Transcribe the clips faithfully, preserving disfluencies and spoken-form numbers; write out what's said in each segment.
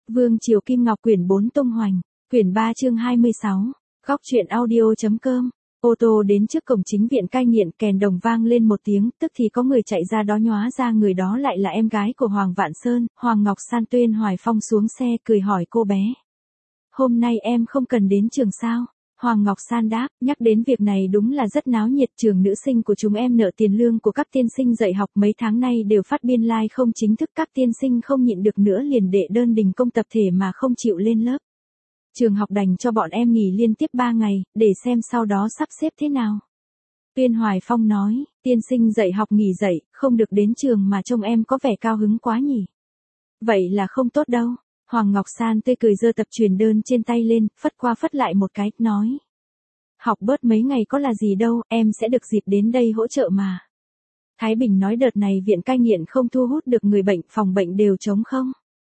Vương Triều Kim Ngọc quyển bốn tung hoành, quyển ba chương hai mươi sáu, góc truyện audio.com. Ô tô đến trước cổng chính viện cai nghiện, kèn đồng vang lên một tiếng, tức thì có người chạy ra đó, nhóa ra người đó lại là em gái của Hoàng Vạn Sơn, Hoàng Ngọc San. Tuyên Hoài Phong xuống xe cười hỏi cô bé: "Hôm nay em không cần đến trường sao?" Hoàng Ngọc San đáp: "Nhắc đến việc này đúng là rất náo nhiệt, trường nữ sinh của chúng em nợ tiền lương của các tiên sinh dạy học mấy tháng nay đều phát biên lai like không chính thức, các tiên sinh không nhịn được nữa liền đệ đơn đình công tập thể mà không chịu lên lớp. Trường học đành cho bọn em nghỉ liên tiếp ba ngày, để xem sau đó sắp xếp thế nào." Tuyên Hoài Phong nói: "Tiên sinh dạy học nghỉ dạy, không được đến trường mà trông em có vẻ cao hứng quá nhỉ?" "Vậy là không tốt đâu." Hoàng Ngọc San tươi cười giơ tập truyền đơn trên tay lên, phất qua phất lại một cái, nói: "Học bớt mấy ngày có là gì đâu, em sẽ được dịp đến đây hỗ trợ mà." Thái Bình nói: "Đợt này viện cai nghiện không thu hút được người bệnh, phòng bệnh đều trống không.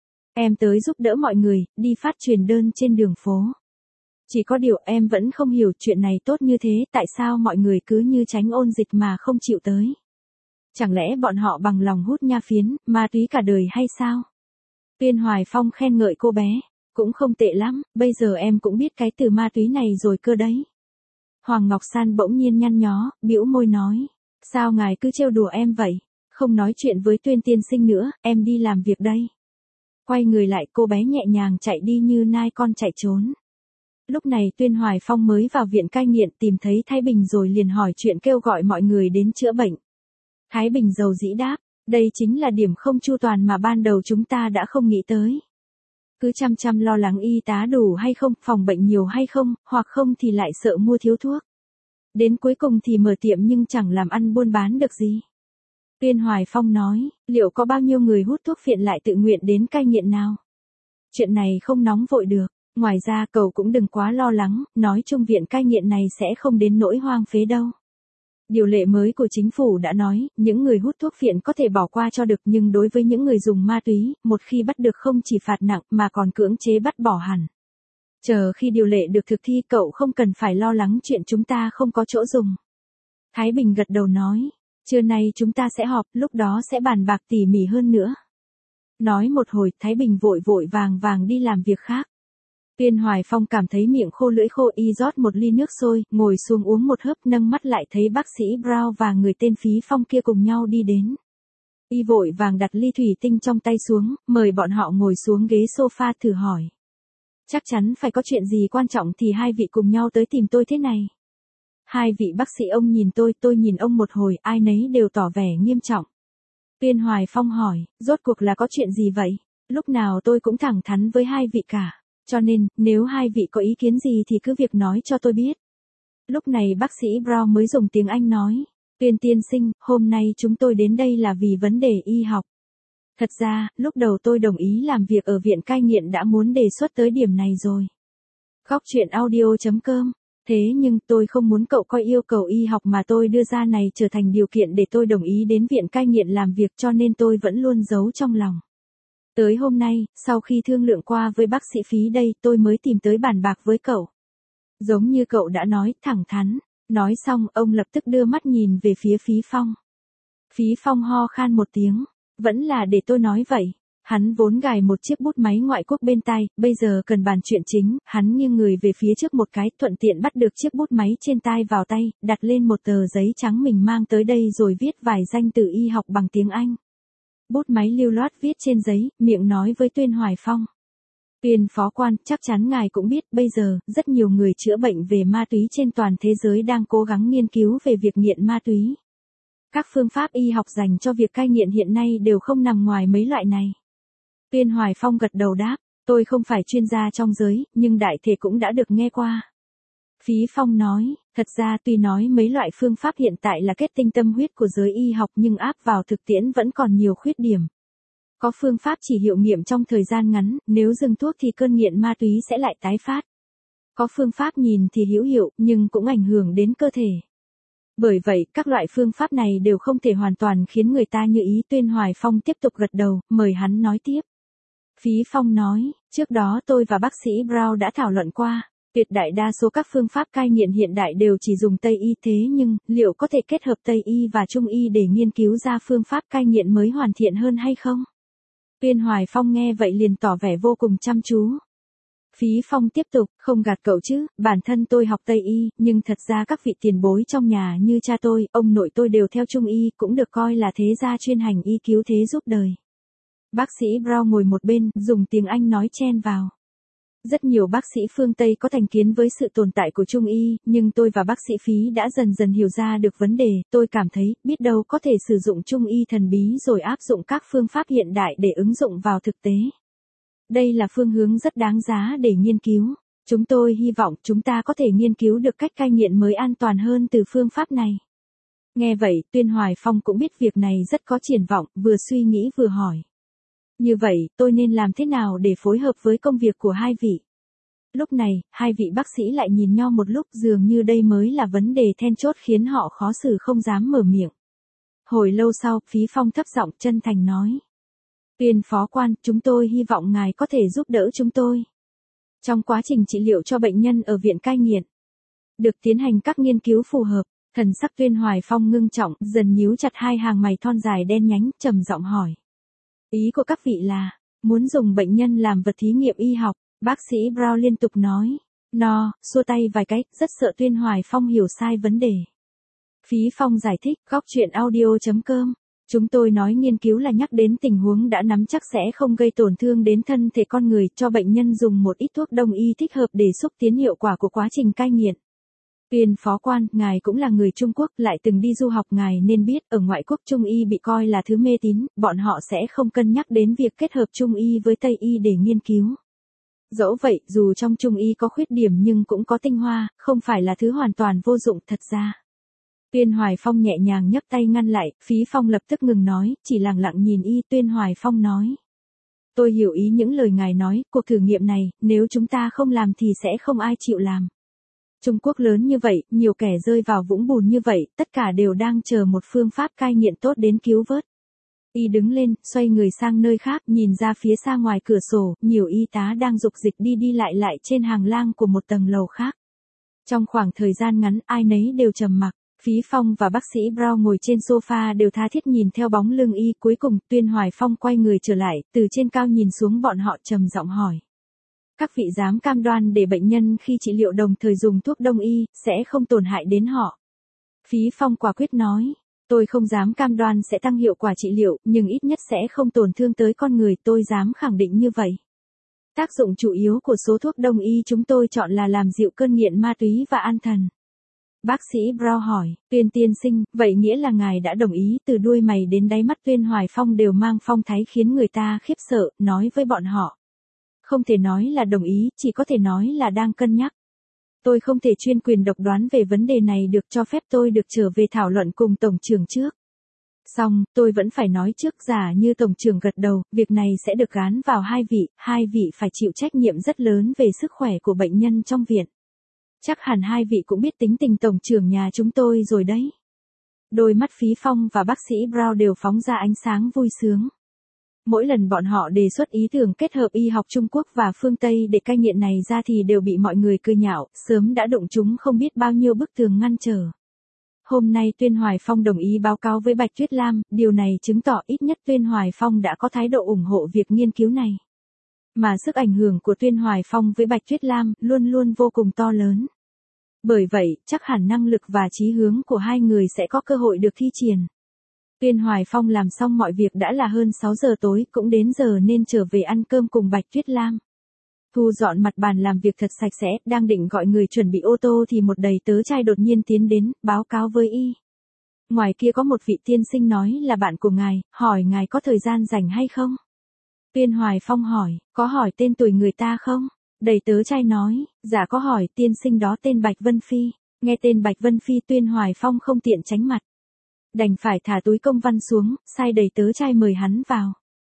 Em tới giúp đỡ mọi người, đi phát truyền đơn trên đường phố. Chỉ có điều em vẫn không hiểu chuyện này tốt như thế, tại sao mọi người cứ như tránh ôn dịch mà không chịu tới? Chẳng lẽ bọn họ bằng lòng hút nha phiến, ma túy cả đời hay sao?" Tuyên Hoài Phong khen ngợi cô bé: "Cũng không tệ lắm, bây giờ em cũng biết cái từ ma túy này rồi cơ đấy." Hoàng Ngọc San bỗng nhiên nhăn nhó, bĩu môi nói: "Sao ngài cứ trêu đùa em vậy? Không nói chuyện với Tuyên tiên sinh nữa, em đi làm việc đây." Quay người lại, cô bé nhẹ nhàng chạy đi như nai con chạy trốn. Lúc này Tuyên Hoài Phong mới vào viện cai nghiện, tìm thấy Thái Bình rồi liền hỏi chuyện, kêu gọi mọi người đến chữa bệnh. Thái Bình dầu dĩ đáp: "Đây chính là điểm không chu toàn mà ban đầu chúng ta đã không nghĩ tới. Cứ chăm chăm lo lắng y tá đủ hay không, phòng bệnh nhiều hay không, hoặc không thì lại sợ mua thiếu thuốc. Đến cuối cùng thì mở tiệm nhưng chẳng làm ăn buôn bán được gì." Tuyên Hoài Phong nói: "Liệu có bao nhiêu người hút thuốc phiện lại tự nguyện đến cai nghiện nào? Chuyện này không nóng vội được. Ngoài ra cậu cũng đừng quá lo lắng, nói chung viện cai nghiện này sẽ không đến nỗi hoang phế đâu. Điều lệ mới của chính phủ đã nói, những người hút thuốc phiện có thể bỏ qua cho được, nhưng đối với những người dùng ma túy, một khi bắt được không chỉ phạt nặng mà còn cưỡng chế bắt bỏ hẳn. Chờ khi điều lệ được thực thi, cậu không cần phải lo lắng chuyện chúng ta không có chỗ dùng." Thái Bình gật đầu nói: "Trưa nay chúng ta sẽ họp, lúc đó sẽ bàn bạc tỉ mỉ hơn nữa." Nói một hồi, Thái Bình vội vội vàng vàng đi làm việc khác. Tuyên Hoài Phong cảm thấy miệng khô lưỡi khô, y rót một ly nước sôi, ngồi xuống uống một hớp, nâng mắt lại thấy bác sĩ Brown và người tên Phí Phong kia cùng nhau đi đến. Y vội vàng đặt ly thủy tinh trong tay xuống, mời bọn họ ngồi xuống ghế sofa, thử hỏi: "Chắc chắn phải có chuyện gì quan trọng thì hai vị cùng nhau tới tìm tôi thế này?" Hai vị bác sĩ ông nhìn tôi, tôi nhìn ông một hồi, ai nấy đều tỏ vẻ nghiêm trọng. Tuyên Hoài Phong hỏi: "Rốt cuộc là có chuyện gì vậy?" "Lúc nào tôi cũng thẳng thắn với hai vị cả. Cho nên, nếu hai vị có ý kiến gì thì cứ việc nói cho tôi biết." Lúc này bác sĩ Brown mới dùng tiếng Anh nói: "Tuyên tiên sinh, hôm nay chúng tôi đến đây là vì vấn đề y học. Thật ra, lúc đầu tôi đồng ý làm việc ở viện cai nghiện đã muốn đề xuất tới điểm này rồi." Góc truyện audio.com. "Thế nhưng tôi không muốn cậu coi yêu cầu y học mà tôi đưa ra này trở thành điều kiện để tôi đồng ý đến viện cai nghiện làm việc, cho nên tôi vẫn luôn giấu trong lòng. Tới hôm nay, sau khi thương lượng qua với bác sĩ Phí đây, tôi mới tìm tới bàn bạc với cậu. Giống như cậu đã nói, thẳng thắn." Nói xong, ông lập tức đưa mắt nhìn về phía Phí Phong. Phí Phong ho khan một tiếng: "Vẫn là để tôi nói vậy." Hắn vốn gài một chiếc bút máy ngoại quốc bên tai, bây giờ cần bàn chuyện chính, hắn nghiêng người về phía trước một cái, thuận tiện bắt được chiếc bút máy trên tai vào tay, đặt lên một tờ giấy trắng mình mang tới đây rồi viết vài danh từ y học bằng tiếng Anh. Bút máy lưu loát viết trên giấy, miệng nói với Tuyên Hoài Phong: "Tuyên phó quan, chắc chắn ngài cũng biết, bây giờ, rất nhiều người chữa bệnh về ma túy trên toàn thế giới đang cố gắng nghiên cứu về việc nghiện ma túy. Các phương pháp y học dành cho việc cai nghiện hiện nay đều không nằm ngoài mấy loại này." Tuyên Hoài Phong gật đầu đáp: "Tôi không phải chuyên gia trong giới, nhưng đại thể cũng đã được nghe qua." Phí Phong nói: "Thật ra tuy nói mấy loại phương pháp hiện tại là kết tinh tâm huyết của giới y học nhưng áp vào thực tiễn vẫn còn nhiều khuyết điểm. Có phương pháp chỉ hiệu nghiệm trong thời gian ngắn, nếu dừng thuốc thì cơn nghiện ma túy sẽ lại tái phát. Có phương pháp nhìn thì hữu hiệu, nhưng cũng ảnh hưởng đến cơ thể. Bởi vậy, các loại phương pháp này đều không thể hoàn toàn khiến người ta như ý." Tuyên Hoài Phong tiếp tục gật đầu, mời hắn nói tiếp. Phí Phong nói: "Trước đó tôi và bác sĩ Brown đã thảo luận qua, tuyệt đại đa số các phương pháp cai nghiện hiện đại đều chỉ dùng Tây y, thế nhưng, liệu có thể kết hợp Tây y và Trung y để nghiên cứu ra phương pháp cai nghiện mới hoàn thiện hơn hay không? Tuyên Hoài Phong nghe vậy liền tỏ vẻ vô cùng chăm chú. Phí Phong tiếp tục, không gạt cậu chứ, bản thân tôi học Tây Y, nhưng thật ra các vị tiền bối trong nhà như cha tôi, ông nội tôi đều theo Trung Y, cũng được coi là thế gia chuyên hành y cứu thế giúp đời. Bác sĩ Brown ngồi một bên, dùng tiếng Anh nói chen vào. Rất nhiều bác sĩ phương Tây có thành kiến với sự tồn tại của Trung Y, nhưng tôi và bác sĩ Phí đã dần dần hiểu ra được vấn đề, tôi cảm thấy, biết đâu có thể sử dụng Trung Y thần bí rồi áp dụng các phương pháp hiện đại để ứng dụng vào thực tế. Đây là phương hướng rất đáng giá để nghiên cứu. Chúng tôi hy vọng chúng ta có thể nghiên cứu được cách cai nghiện mới an toàn hơn từ phương pháp này. Nghe vậy, Tuyên Hoài Phong cũng biết việc này rất có triển vọng, vừa suy nghĩ vừa hỏi. Như vậy, tôi nên làm thế nào để phối hợp với công việc của hai vị? Lúc này, hai vị bác sĩ lại nhìn nhau một lúc, dường như đây mới là vấn đề then chốt khiến họ khó xử không dám mở miệng. Hồi lâu sau, Phí Phong thấp giọng chân thành nói. Tuyên phó quan, chúng tôi hy vọng ngài có thể giúp đỡ chúng tôi. Trong quá trình trị liệu cho bệnh nhân ở viện cai nghiện, được tiến hành các nghiên cứu phù hợp, thần sắc Tuyên Hoài Phong ngưng trọng, dần nhíu chặt hai hàng mày thon dài đen nhánh, trầm giọng hỏi. Ý của các vị là, muốn dùng bệnh nhân làm vật thí nghiệm y học, bác sĩ Brown liên tục nói. No, xua tay vài cái, rất sợ Tuyên Hoài Phong hiểu sai vấn đề. Phí Phong giải thích, góc chuyện audio chấm com. Chúng tôi nói nghiên cứu là nhắc đến tình huống đã nắm chắc sẽ không gây tổn thương đến thân thể con người, cho bệnh nhân dùng một ít thuốc đông y thích hợp để xúc tiến hiệu quả của quá trình cai nghiện. Tuyên phó quan, ngài cũng là người Trung Quốc, lại từng đi du học, ngài nên biết, ở ngoại quốc Trung Y bị coi là thứ mê tín, bọn họ sẽ không cân nhắc đến việc kết hợp Trung Y với Tây Y để nghiên cứu. Dẫu vậy, dù trong Trung Y có khuyết điểm nhưng cũng có tinh hoa, không phải là thứ hoàn toàn vô dụng thật ra. Tuyên Hoài Phong nhẹ nhàng nhấc tay ngăn lại, Phí Phong lập tức ngừng nói, chỉ lặng lặng nhìn y. Tuyên Hoài Phong nói. Tôi hiểu ý những lời ngài nói, cuộc thử nghiệm này, nếu chúng ta không làm thì sẽ không ai chịu làm. Trung Quốc lớn như vậy, nhiều kẻ rơi vào vũng bùn như vậy, tất cả đều đang chờ một phương pháp cai nghiện tốt đến cứu vớt. Y đứng lên, xoay người sang nơi khác, nhìn ra phía xa ngoài cửa sổ, nhiều y tá đang dục dịch đi đi lại lại trên hàng lang của một tầng lầu khác. Trong khoảng thời gian ngắn, ai nấy đều trầm mặc. Phí Phong và bác sĩ Brown ngồi trên sofa đều tha thiết nhìn theo bóng lưng y. Cuối cùng, Tuyên Hoài Phong quay người trở lại, từ trên cao nhìn xuống bọn họ trầm giọng hỏi. Các vị dám cam đoan để bệnh nhân khi trị liệu đồng thời dùng thuốc đông y, sẽ không tổn hại đến họ? Phí Phong quả quyết nói. Tôi không dám cam đoan sẽ tăng hiệu quả trị liệu, nhưng ít nhất sẽ không tổn thương tới con người, tôi dám khẳng định như vậy. Tác dụng chủ yếu của số thuốc đông y chúng tôi chọn là làm dịu cơn nghiện ma túy và an thần. Bác sĩ Brown hỏi, Tuyên tiên sinh, vậy nghĩa là ngài đã đồng ý? Từ đuôi mày đến đáy mắt Tuyên Hoài Phong đều mang phong thái khiến người ta khiếp sợ, nói với bọn họ. Không thể nói là đồng ý, chỉ có thể nói là đang cân nhắc. Tôi không thể chuyên quyền độc đoán về vấn đề này được, cho phép tôi được trở về thảo luận cùng Tổng trưởng trước. Xong, tôi vẫn phải nói trước, giả như Tổng trưởng gật đầu, việc này sẽ được gán vào hai vị, hai vị phải chịu trách nhiệm rất lớn về sức khỏe của bệnh nhân trong viện. Chắc hẳn hai vị cũng biết tính tình Tổng trưởng nhà chúng tôi rồi đấy. Đôi mắt Phí Phong và bác sĩ Brown đều phóng ra ánh sáng vui sướng. Mỗi lần bọn họ đề xuất ý tưởng kết hợp y học Trung Quốc và phương Tây để cai nghiện này ra thì đều bị mọi người cười nhạo, sớm đã đụng chúng không biết bao nhiêu bức tường ngăn trở. Hôm nay Tuyên Hoài Phong đồng ý báo cáo với Bạch Tuyết Lam, điều này chứng tỏ ít nhất Tuyên Hoài Phong đã có thái độ ủng hộ việc nghiên cứu này. Mà sức ảnh hưởng của Tuyên Hoài Phong với Bạch Tuyết Lam luôn luôn vô cùng to lớn. Bởi vậy, chắc hẳn năng lực và chí hướng của hai người sẽ có cơ hội được thi triển. Tuyên Hoài Phong làm xong mọi việc đã là hơn sáu giờ tối, cũng đến giờ nên trở về ăn cơm cùng Bạch Tuyết Lam. Thu dọn mặt bàn làm việc thật sạch sẽ, đang định gọi người chuẩn bị ô tô thì một đầy tớ trai đột nhiên tiến đến, báo cáo với y. Ngoài kia có một vị tiên sinh nói là bạn của ngài, hỏi ngài có thời gian rảnh hay không? Tuyên Hoài Phong hỏi, có hỏi tên tuổi người ta không? Đầy tớ trai nói, dạ có hỏi, tiên sinh đó tên Bạch Vân Phi. Nghe tên Bạch Vân Phi Tuyên Hoài Phong không tiện tránh mặt. Đành phải thả túi công văn xuống, sai đầy tớ trai mời hắn vào.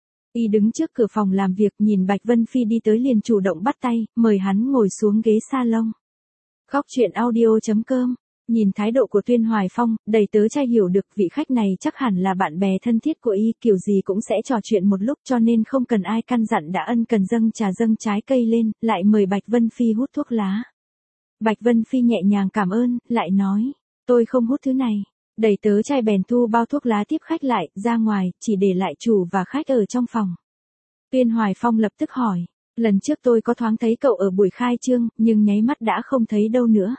Y đứng trước cửa phòng làm việc nhìn Bạch Vân Phi đi tới liền chủ động bắt tay, mời hắn ngồi xuống ghế salon. Góc chuyện audio chấm com. Nhìn thái độ của Tuyên Hoài Phong, đầy tớ trai hiểu được vị khách này chắc hẳn là bạn bè thân thiết của y, kiểu gì cũng sẽ trò chuyện một lúc cho nên không cần ai căn dặn đã ân cần dâng trà dâng trái cây lên, lại mời Bạch Vân Phi hút thuốc lá. Bạch Vân Phi nhẹ nhàng cảm ơn, lại nói, tôi không hút thứ này. Đầy tớ trai bèn thu bao thuốc lá tiếp khách lại, ra ngoài, chỉ để lại chủ và khách ở trong phòng. Tuyên Hoài Phong lập tức hỏi, lần trước tôi có thoáng thấy cậu ở buổi khai trương, nhưng nháy mắt đã không thấy đâu nữa.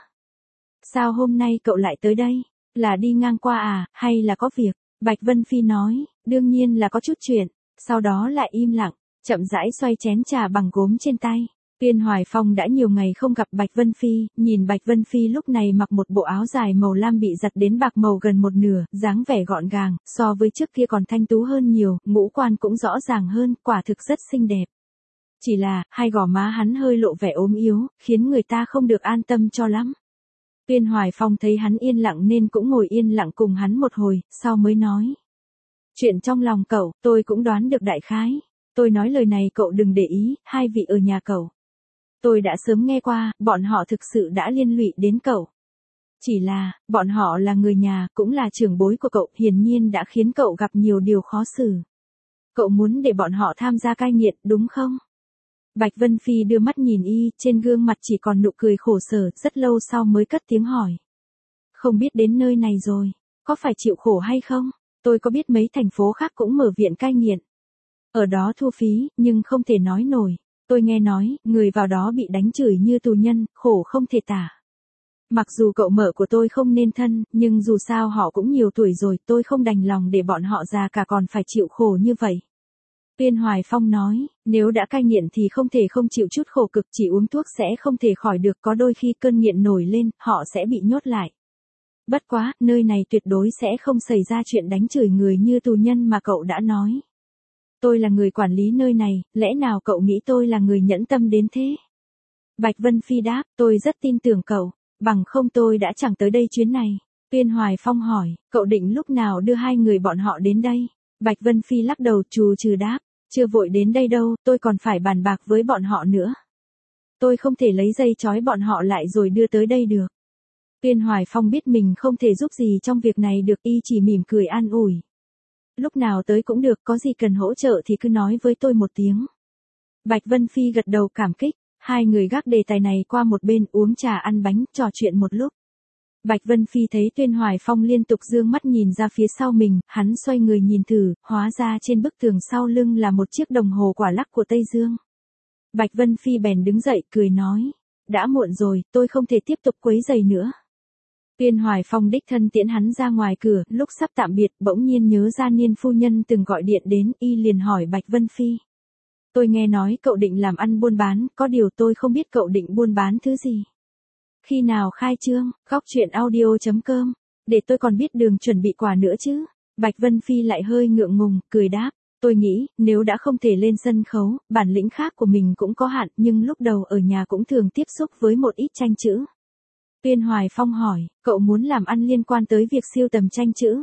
Sao hôm nay cậu lại tới đây? Là đi ngang qua à, hay là có việc? Bạch Vân Phi nói, đương nhiên là có chút chuyện, sau đó lại im lặng, chậm rãi xoay chén trà bằng gốm trên tay. Tuyên Hoài Phong đã nhiều ngày không gặp Bạch Vân Phi, nhìn Bạch Vân Phi lúc này mặc một bộ áo dài màu lam bị giặt đến bạc màu gần một nửa, dáng vẻ gọn gàng, so với trước kia còn thanh tú hơn nhiều, ngũ quan cũng rõ ràng hơn, quả thực rất xinh đẹp. Chỉ là, hai gò má hắn hơi lộ vẻ ốm yếu, khiến người ta không được an tâm cho lắm. Tuyên Hoài Phong thấy hắn yên lặng nên cũng ngồi yên lặng cùng hắn một hồi, sau mới nói. Chuyện trong lòng cậu, tôi cũng đoán được đại khái. Tôi nói lời này cậu đừng để ý, hai vị ở nhà cậu. Tôi đã sớm nghe qua, bọn họ thực sự đã liên lụy đến cậu. Chỉ là, bọn họ là người nhà, cũng là trưởng bối của cậu, hiển nhiên đã khiến cậu gặp nhiều điều khó xử. Cậu muốn để bọn họ tham gia cai nghiện, đúng không? Bạch Vân Phi đưa mắt nhìn y, trên gương mặt chỉ còn nụ cười khổ sở, rất lâu sau mới cất tiếng hỏi. Không biết đến nơi này rồi, có phải chịu khổ hay không? Tôi có biết mấy thành phố khác cũng mở viện cai nghiện. Ở đó thu phí, nhưng không thể nói nổi. Tôi nghe nói, người vào đó bị đánh chửi như tù nhân, khổ không thể tả. Mặc dù cậu mở của tôi không nên thân, nhưng dù sao họ cũng nhiều tuổi rồi, tôi không đành lòng để bọn họ già cả còn phải chịu khổ như vậy. Tuyên Hoài Phong nói, nếu đã cai nghiện thì không thể không chịu chút khổ cực, chỉ uống thuốc sẽ không thể khỏi được, có đôi khi cơn nghiện nổi lên, họ sẽ bị nhốt lại. Bất quá, nơi này tuyệt đối sẽ không xảy ra chuyện đánh chửi người như tù nhân mà cậu đã nói. Tôi là người quản lý nơi này, lẽ nào cậu nghĩ tôi là người nhẫn tâm đến thế? Bạch Vân Phi đáp, tôi rất tin tưởng cậu, bằng không tôi đã chẳng tới đây chuyến này. Tuyên Hoài Phong hỏi, cậu định lúc nào đưa hai người bọn họ đến đây? Bạch Vân Phi lắc đầu trù trừ đáp, chưa vội đến đây đâu, tôi còn phải bàn bạc với bọn họ nữa. Tôi không thể lấy dây trói bọn họ lại rồi đưa tới đây được. Tuyên Hoài Phong biết mình không thể giúp gì trong việc này được, y chỉ mỉm cười an ủi. Lúc nào tới cũng được, có gì cần hỗ trợ thì cứ nói với tôi một tiếng. Bạch Vân Phi gật đầu cảm kích, hai người gác đề tài này qua một bên uống trà ăn bánh, trò chuyện một lúc. Bạch Vân Phi thấy Tuyên Hoài Phong liên tục dương mắt nhìn ra phía sau mình, hắn xoay người nhìn thử, hóa ra trên bức tường sau lưng là một chiếc đồng hồ quả lắc của Tây Dương. Bạch Vân Phi bèn đứng dậy, cười nói, đã muộn rồi, tôi không thể tiếp tục quấy rầy nữa. Tuyên Hoài Phong đích thân tiễn hắn ra ngoài cửa, lúc sắp tạm biệt, bỗng nhiên nhớ ra Niên phu nhân từng gọi điện đến, y liền hỏi Bạch Vân Phi. Tôi nghe nói cậu định làm ăn buôn bán, có điều tôi không biết cậu định buôn bán thứ gì. Khi nào khai trương, góc chuyện audio chấm com, để tôi còn biết đường chuẩn bị quà nữa chứ. Bạch Vân Phi lại hơi ngượng ngùng, cười đáp, tôi nghĩ, nếu đã không thể lên sân khấu, bản lĩnh khác của mình cũng có hạn, nhưng lúc đầu ở nhà cũng thường tiếp xúc với một ít tranh chữ. Tuyên Hoài Phong hỏi, cậu muốn làm ăn liên quan tới việc siêu tầm tranh chữ?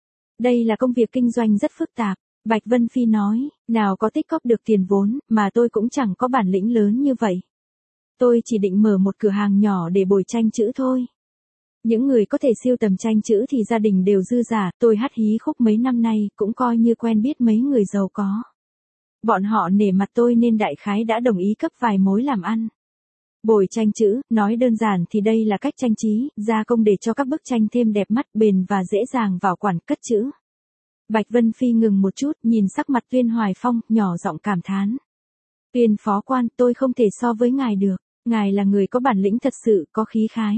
Đây là công việc kinh doanh rất phức tạp. Bạch Vân Phi nói, nào có tích góp được tiền vốn, mà tôi cũng chẳng có bản lĩnh lớn như vậy. Tôi chỉ định mở một cửa hàng nhỏ để bồi tranh chữ thôi. Những người có thể siêu tầm tranh chữ thì gia đình đều dư giả, tôi hát hí khúc mấy năm nay, cũng coi như quen biết mấy người giàu có. Bọn họ nể mặt tôi nên đại khái đã đồng ý cấp vài mối làm ăn. Bồi tranh chữ, nói đơn giản thì đây là cách trang trí, gia công để cho các bức tranh thêm đẹp mắt, bền và dễ dàng bảo quản cất chữ. Bạch Vân Phi ngừng một chút, nhìn sắc mặt Tuyên Hoài Phong, nhỏ giọng cảm thán. Tuyên phó quan, tôi không thể so với ngài được, ngài là người có bản lĩnh thật sự, có khí khái.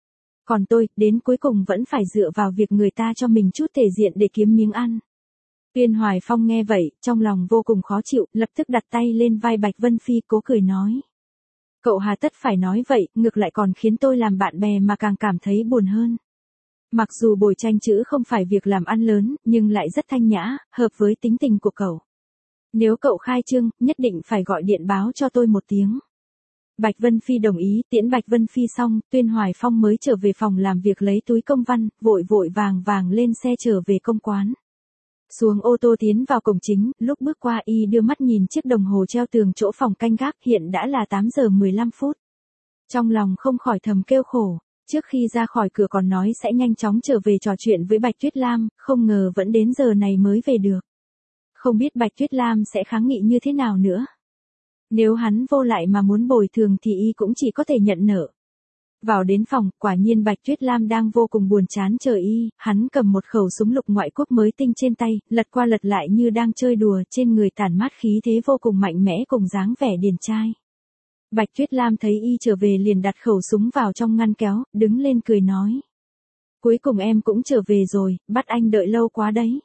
Còn tôi, đến cuối cùng vẫn phải dựa vào việc người ta cho mình chút thể diện để kiếm miếng ăn. Tuyên Hoài Phong nghe vậy, trong lòng vô cùng khó chịu, lập tức đặt tay lên vai Bạch Vân Phi cố cười nói. Cậu hà tất phải nói vậy, ngược lại còn khiến tôi làm bạn bè mà càng cảm thấy buồn hơn. Mặc dù bồi tranh chữ không phải việc làm ăn lớn, nhưng lại rất thanh nhã, hợp với tính tình của cậu. Nếu cậu khai trương, nhất định phải gọi điện báo cho tôi một tiếng. Bạch Vân Phi đồng ý, tiễn Bạch Vân Phi xong, Tuyên Hoài Phong mới trở về phòng làm việc lấy túi công văn, vội vội vàng vàng lên xe trở về công quán. Xuống ô tô tiến vào cổng chính, lúc bước qua y đưa mắt nhìn chiếc đồng hồ treo tường chỗ phòng canh gác, hiện đã là tám giờ mười lăm phút. Trong lòng không khỏi thầm kêu khổ, trước khi ra khỏi cửa còn nói sẽ nhanh chóng trở về trò chuyện với Bạch Tuyết Lam, không ngờ vẫn đến giờ này mới về được. Không biết Bạch Tuyết Lam sẽ kháng nghị như thế nào nữa. Nếu hắn vô lại mà muốn bồi thường thì y cũng chỉ có thể nhận nợ. Vào đến phòng, quả nhiên Bạch Tuyết Lam đang vô cùng buồn chán chờ y, hắn cầm một khẩu súng lục ngoại quốc mới tinh trên tay, lật qua lật lại như đang chơi đùa, trên người tản mát khí thế vô cùng mạnh mẽ cùng dáng vẻ điển trai. Bạch Tuyết Lam thấy y trở về liền đặt khẩu súng vào trong ngăn kéo, đứng lên cười nói. Cuối cùng em cũng trở về rồi, bắt anh đợi lâu quá đấy.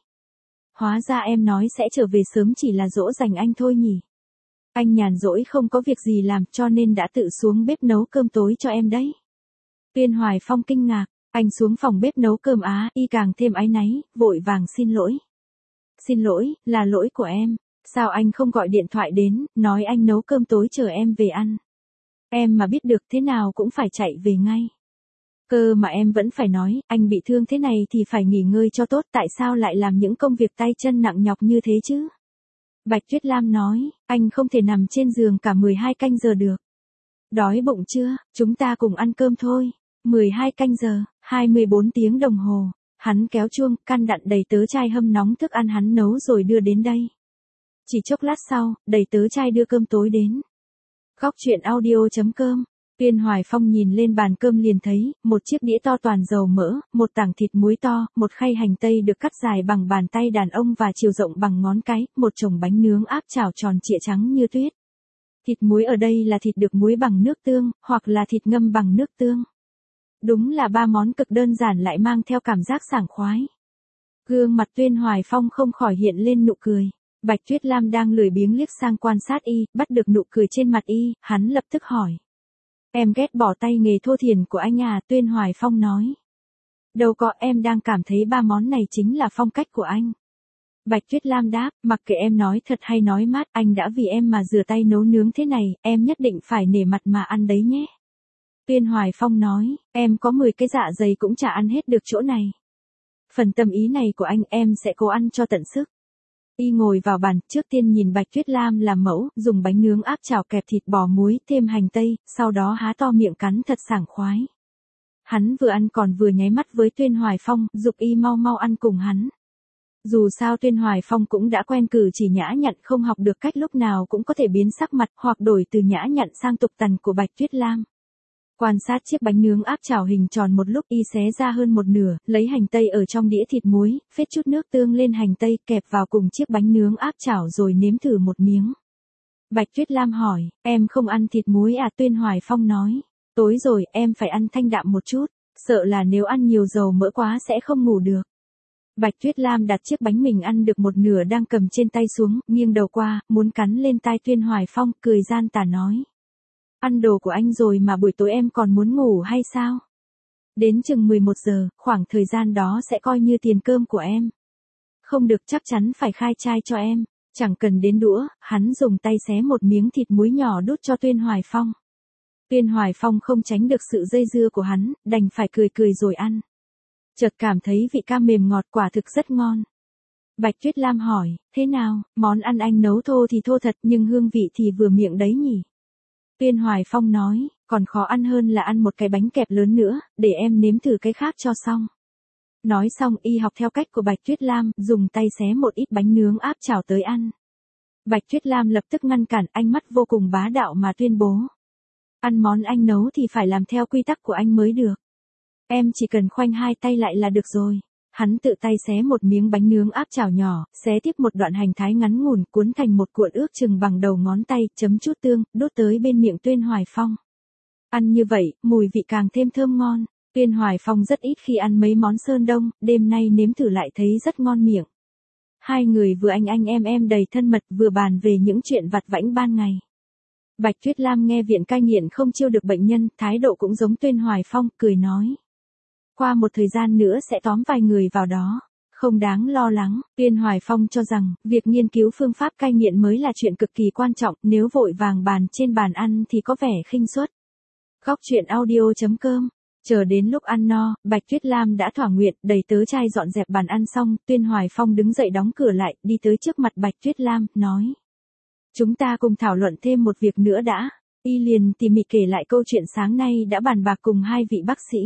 Hóa ra em nói sẽ trở về sớm chỉ là dỗ dành anh thôi nhỉ. Anh nhàn rỗi không có việc gì làm cho nên đã tự xuống bếp nấu cơm tối cho em đấy. Tuyên Hoài Phong kinh ngạc, anh xuống phòng bếp nấu cơm á, y càng thêm áy náy, vội vàng xin lỗi. Xin lỗi, là lỗi của em, sao anh không gọi điện thoại đến, nói anh nấu cơm tối chờ em về ăn. Em mà biết được thế nào cũng phải chạy về ngay. Cơ mà em vẫn phải nói, anh bị thương thế này thì phải nghỉ ngơi cho tốt, tại sao lại làm những công việc tay chân nặng nhọc như thế chứ? Bạch Tuyết Lam nói, anh không thể nằm trên giường cả mười hai canh giờ được. Đói bụng chưa, chúng ta cùng ăn cơm thôi. mười hai canh giờ, hai mươi bốn tiếng đồng hồ. Hắn kéo chuông, căn dặn đầy tớ trai hâm nóng thức ăn hắn nấu rồi đưa đến đây. Chỉ chốc lát sau, đầy tớ trai đưa cơm tối đến. Góc truyện audio chấm com. Tuyên Hoài Phong nhìn lên bàn cơm liền thấy, một chiếc đĩa to toàn dầu mỡ, một tảng thịt muối to, một khay hành tây được cắt dài bằng bàn tay đàn ông và chiều rộng bằng ngón cái, một chồng bánh nướng áp chảo tròn trịa trắng như tuyết. Thịt muối ở đây là thịt được muối bằng nước tương, hoặc là thịt ngâm bằng nước tương. Đúng là ba món cực đơn giản lại mang theo cảm giác sảng khoái. Gương mặt Tuyên Hoài Phong không khỏi hiện lên nụ cười. Bạch Tuyết Lam đang lười biếng liếc sang quan sát y, bắt được nụ cười trên mặt y, hắn lập tức hỏi. Em ghét bỏ tay nghề thô thiển của anh à, Tuyên Hoài Phong nói. Đâu có, em đang cảm thấy ba món này chính là phong cách của anh. Bạch Tuyết Lam đáp, mặc kệ em nói thật hay nói mát, anh đã vì em mà rửa tay nấu nướng thế này, em nhất định phải nể mặt mà ăn đấy nhé. Tuyên Hoài Phong nói, em có mười cái dạ dày cũng chả ăn hết được chỗ này. Phần tâm ý này của anh em sẽ cố ăn cho tận sức. Y ngồi vào bàn, trước tiên nhìn Bạch Tuyết Lam làm mẫu, dùng bánh nướng áp chảo kẹp thịt bò muối, thêm hành tây, sau đó há to miệng cắn thật sảng khoái. Hắn vừa ăn còn vừa nháy mắt với Tuyên Hoài Phong, giục y mau mau ăn cùng hắn. Dù sao Tuyên Hoài Phong cũng đã quen cử chỉ nhã nhặn không học được cách lúc nào cũng có thể biến sắc mặt hoặc đổi từ nhã nhặn sang tục tằn của Bạch Tuyết Lam. Quan sát chiếc bánh nướng áp chảo hình tròn một lúc y xé ra hơn một nửa, lấy hành tây ở trong đĩa thịt muối, phết chút nước tương lên hành tây kẹp vào cùng chiếc bánh nướng áp chảo rồi nếm thử một miếng. Bạch Tuyết Lam hỏi, em không ăn thịt muối à? Tuyên Hoài Phong nói, tối rồi em phải ăn thanh đạm một chút, sợ là nếu ăn nhiều dầu mỡ quá sẽ không ngủ được. Bạch Tuyết Lam đặt chiếc bánh mình ăn được một nửa đang cầm trên tay xuống, nghiêng đầu qua, muốn cắn lên tai Tuyên Hoài Phong, cười gian tà nói. Ăn đồ của anh rồi mà buổi tối em còn muốn ngủ hay sao? Đến chừng mười một giờ, khoảng thời gian đó sẽ coi như tiền cơm của em. Không được, chắc chắn phải khai trai cho em. Chẳng cần đến đũa, hắn dùng tay xé một miếng thịt muối nhỏ đút cho Tuyên Hoài Phong. Tuyên Hoài Phong không tránh được sự dây dưa của hắn, đành phải cười cười rồi ăn. Chợt cảm thấy vị cam mềm ngọt quả thực rất ngon. Bạch Tuyết Lam hỏi, thế nào, món ăn anh nấu thô thì thô thật nhưng hương vị thì vừa miệng đấy nhỉ? Tuyên Hoài Phong nói, còn khó ăn hơn là ăn một cái bánh kẹp lớn nữa, để em nếm thử cái khác cho xong. Nói xong y học theo cách của Bạch Tuyết Lam, dùng tay xé một ít bánh nướng áp chảo tới ăn. Bạch Tuyết Lam lập tức ngăn cản, ánh mắt vô cùng bá đạo mà tuyên bố. Ăn món anh nấu thì phải làm theo quy tắc của anh mới được. Em chỉ cần khoanh hai tay lại là được rồi. Hắn tự tay xé một miếng bánh nướng áp chảo nhỏ, xé tiếp một đoạn hành thái ngắn ngủn cuốn thành một cuộn ước chừng bằng đầu ngón tay, chấm chút tương, đốt tới bên miệng Tuyên Hoài Phong. Ăn như vậy, mùi vị càng thêm thơm ngon. Tuyên Hoài Phong rất ít khi ăn mấy món sơn đông, đêm nay nếm thử lại thấy rất ngon miệng. Hai người vừa anh anh em em đầy thân mật vừa bàn về những chuyện vặt vãnh ban ngày. Bạch Tuyết Lam nghe viện cai nghiện không chiêu được bệnh nhân, thái độ cũng giống Tuyên Hoài Phong, cười nói. Qua một thời gian nữa sẽ tóm vài người vào đó. Không đáng lo lắng, Tuyên Hoài Phong cho rằng, việc nghiên cứu phương pháp cai nghiện mới là chuyện cực kỳ quan trọng, nếu vội vàng bàn trên bàn ăn thì có vẻ khinh suất. Góc truyện audio chấm com. Chờ đến lúc ăn no, Bạch Tuyết Lam đã thỏa nguyện, đầy tớ trai dọn dẹp bàn ăn xong, Tuyên Hoài Phong đứng dậy đóng cửa lại, đi tới trước mặt Bạch Tuyết Lam, nói. Chúng ta cùng thảo luận thêm một việc nữa đã. Y liền tỉ mỉ kể lại câu chuyện sáng nay đã bàn bạc cùng hai vị bác sĩ.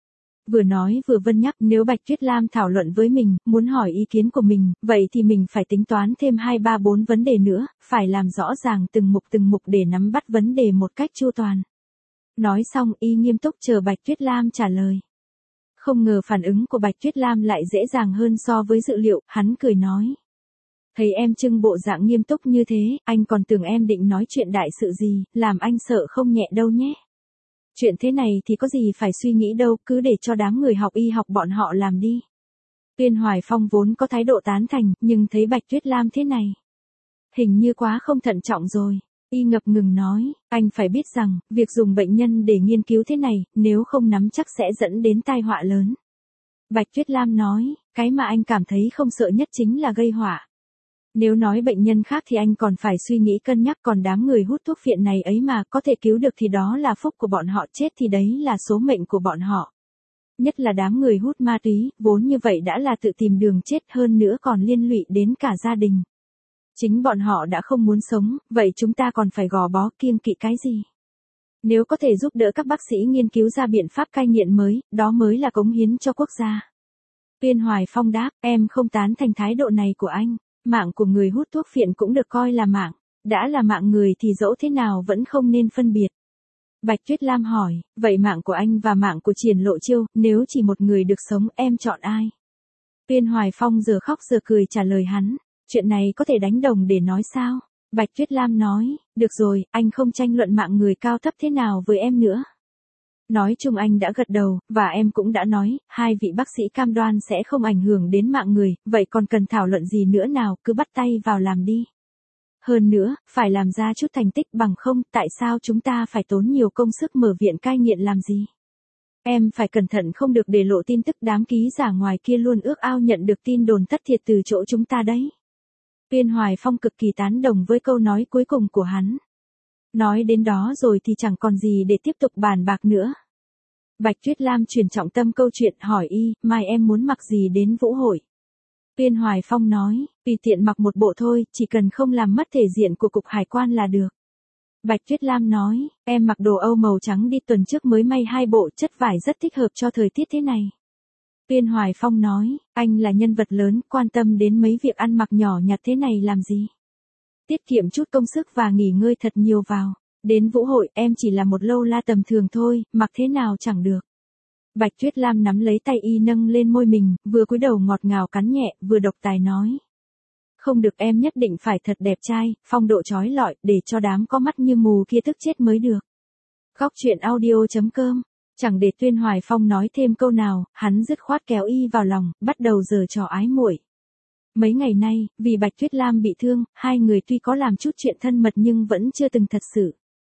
Vừa nói vừa vân nhắc, nếu Bạch Tuyết Lam thảo luận với mình, muốn hỏi ý kiến của mình, vậy thì mình phải tính toán thêm hai ba bốn vấn đề nữa, phải làm rõ ràng từng mục từng mục để nắm bắt vấn đề một cách chu toàn. Nói xong y nghiêm túc chờ Bạch Tuyết Lam trả lời. Không ngờ phản ứng của Bạch Tuyết Lam lại dễ dàng hơn so với dự liệu, hắn cười nói. Thấy em trưng bộ dạng nghiêm túc như thế, anh còn tưởng em định nói chuyện đại sự gì, làm anh sợ không nhẹ đâu nhé. Chuyện thế này thì có gì phải suy nghĩ đâu, cứ để cho đám người học y học bọn họ làm đi. Tuyên Hoài Phong vốn có thái độ tán thành, nhưng thấy Bạch Tuyết Lam thế này. Hình như quá không thận trọng rồi. Y ngập ngừng nói, anh phải biết rằng, việc dùng bệnh nhân để nghiên cứu thế này, nếu không nắm chắc sẽ dẫn đến tai họa lớn. Bạch Tuyết Lam nói, cái mà anh cảm thấy không sợ nhất chính là gây họa. Nếu nói bệnh nhân khác thì anh còn phải suy nghĩ cân nhắc, còn đám người hút thuốc phiện này ấy mà có thể cứu được thì đó là phúc của bọn họ, chết thì đấy là số mệnh của bọn họ. Nhất là đám người hút ma túy, vốn như vậy đã là tự tìm đường chết, hơn nữa còn liên lụy đến cả gia đình. Chính bọn họ đã không muốn sống, vậy chúng ta còn phải gò bó kiêng kỵ cái gì? Nếu có thể giúp đỡ các bác sĩ nghiên cứu ra biện pháp cai nghiện mới, đó mới là cống hiến cho quốc gia. Tuyên Hoài Phong đáp, em không tán thành thái độ này của anh. Mạng của người hút thuốc phiện cũng được coi là mạng. Đã là mạng người thì dẫu thế nào vẫn không nên phân biệt. Bạch Tuyết Lam hỏi, vậy mạng của anh và mạng của Triển Lộ Chiêu, nếu chỉ một người được sống em chọn ai? Tuyên Hoài Phong giờ khóc giờ cười trả lời hắn, chuyện này có thể đánh đồng để nói sao? Bạch Tuyết Lam nói, được rồi, anh không tranh luận mạng người cao thấp thế nào với em nữa. Nói chung anh đã gật đầu, và em cũng đã nói, hai vị bác sĩ cam đoan sẽ không ảnh hưởng đến mạng người, vậy còn cần thảo luận gì nữa nào, cứ bắt tay vào làm đi. Hơn nữa, phải làm ra chút thành tích, bằng không, tại sao chúng ta phải tốn nhiều công sức mở viện cai nghiện làm gì? Em phải cẩn thận không được để lộ tin tức, đám ký giả ngoài kia luôn ước ao nhận được tin đồn thất thiệt từ chỗ chúng ta đấy. Tuyên Hoài Phong cực kỳ tán đồng với câu nói cuối cùng của hắn. Nói đến đó rồi thì chẳng còn gì để tiếp tục bàn bạc nữa. Bạch Tuyết Lam chuyển trọng tâm câu chuyện, hỏi y, mai em muốn mặc gì đến vũ hội? Tuyên Hoài Phong nói, tùy tiện mặc một bộ thôi, chỉ cần không làm mất thể diện của cục hải quan là được. Bạch Tuyết Lam nói, em mặc đồ Âu màu trắng đi, tuần trước mới may hai bộ, chất vải rất thích hợp cho thời tiết thế này. Tuyên Hoài Phong nói, anh là nhân vật lớn, quan tâm đến mấy việc ăn mặc nhỏ nhặt thế này làm gì? Tiết kiệm chút công sức và nghỉ ngơi thật nhiều vào. Đến vũ hội em chỉ là một lâu la tầm thường thôi, mặc thế nào chẳng được. Bạch Tuyết Lam nắm lấy tay y nâng lên môi mình, vừa cúi đầu ngọt ngào cắn nhẹ, vừa độc tài nói. Không được, em nhất định phải thật đẹp trai, phong độ chói lọi, để cho đám có mắt như mù kia tức chết mới được. Góc truyện audio chấm com. Chẳng để Tuyên Hoài Phong nói thêm câu nào, hắn dứt khoát kéo y vào lòng, bắt đầu giở trò ái muội. Mấy ngày nay, vì Bạch Tuyết Lam bị thương, hai người tuy có làm chút chuyện thân mật nhưng vẫn chưa từng thật sự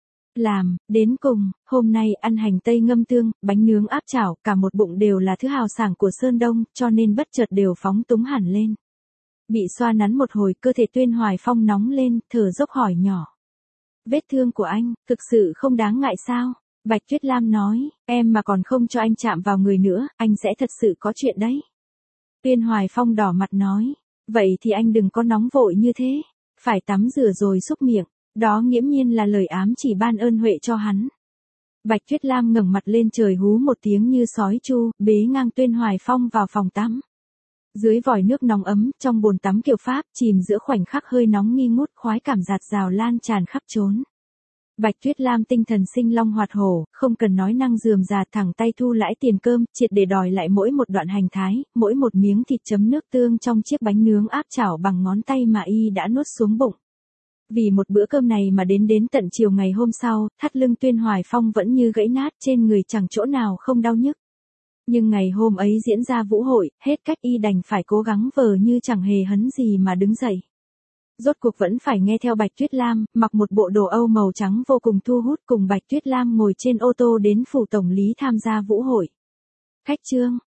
làm. Đến cùng, hôm nay ăn hành tây ngâm tương, bánh nướng áp chảo, cả một bụng đều là thứ hào sảng của Sơn Đông, cho nên bất chợt đều phóng túng hẳn lên. Bị xoa nắn một hồi, cơ thể Tuyên Hoài Phong nóng lên, thở dốc hỏi nhỏ. Vết thương của anh, thực sự không đáng ngại sao? Bạch Tuyết Lam nói, em mà còn không cho anh chạm vào người nữa, anh sẽ thật sự có chuyện đấy. Tuyên Hoài Phong đỏ mặt nói, vậy thì anh đừng có nóng vội như thế, phải tắm rửa rồi xúc miệng, đó nghiễm nhiên là lời ám chỉ ban ơn huệ cho hắn. Bạch Tuyết Lam ngẩng mặt lên trời hú một tiếng như sói chu, bế ngang Tuyên Hoài Phong vào phòng tắm. Dưới vòi nước nóng ấm, trong bồn tắm kiểu Pháp, chìm giữa khoảnh khắc hơi nóng nghi ngút, khoái cảm giạt rào lan tràn khắp chốn. Bạch Tuyết Lam tinh thần sinh long hoạt hổ, không cần nói năng rườm rà, thẳng tay thu lãi tiền cơm, triệt để đòi lại mỗi một đoạn hành thái, mỗi một miếng thịt chấm nước tương trong chiếc bánh nướng áp chảo bằng ngón tay mà y đã nuốt xuống bụng. Vì một bữa cơm này mà đến đến tận chiều ngày hôm sau, thắt lưng Tuyên Hoài Phong vẫn như gãy nát, trên người chẳng chỗ nào không đau nhức. Nhưng ngày hôm ấy diễn ra vũ hội, hết cách y đành phải cố gắng vờ như chẳng hề hấn gì mà đứng dậy. Rốt cuộc vẫn phải nghe theo Bạch Tuyết Lam, mặc một bộ đồ Âu màu trắng vô cùng thu hút, cùng Bạch Tuyết Lam ngồi trên ô tô đến phủ tổng lý tham gia vũ hội. Khách trương,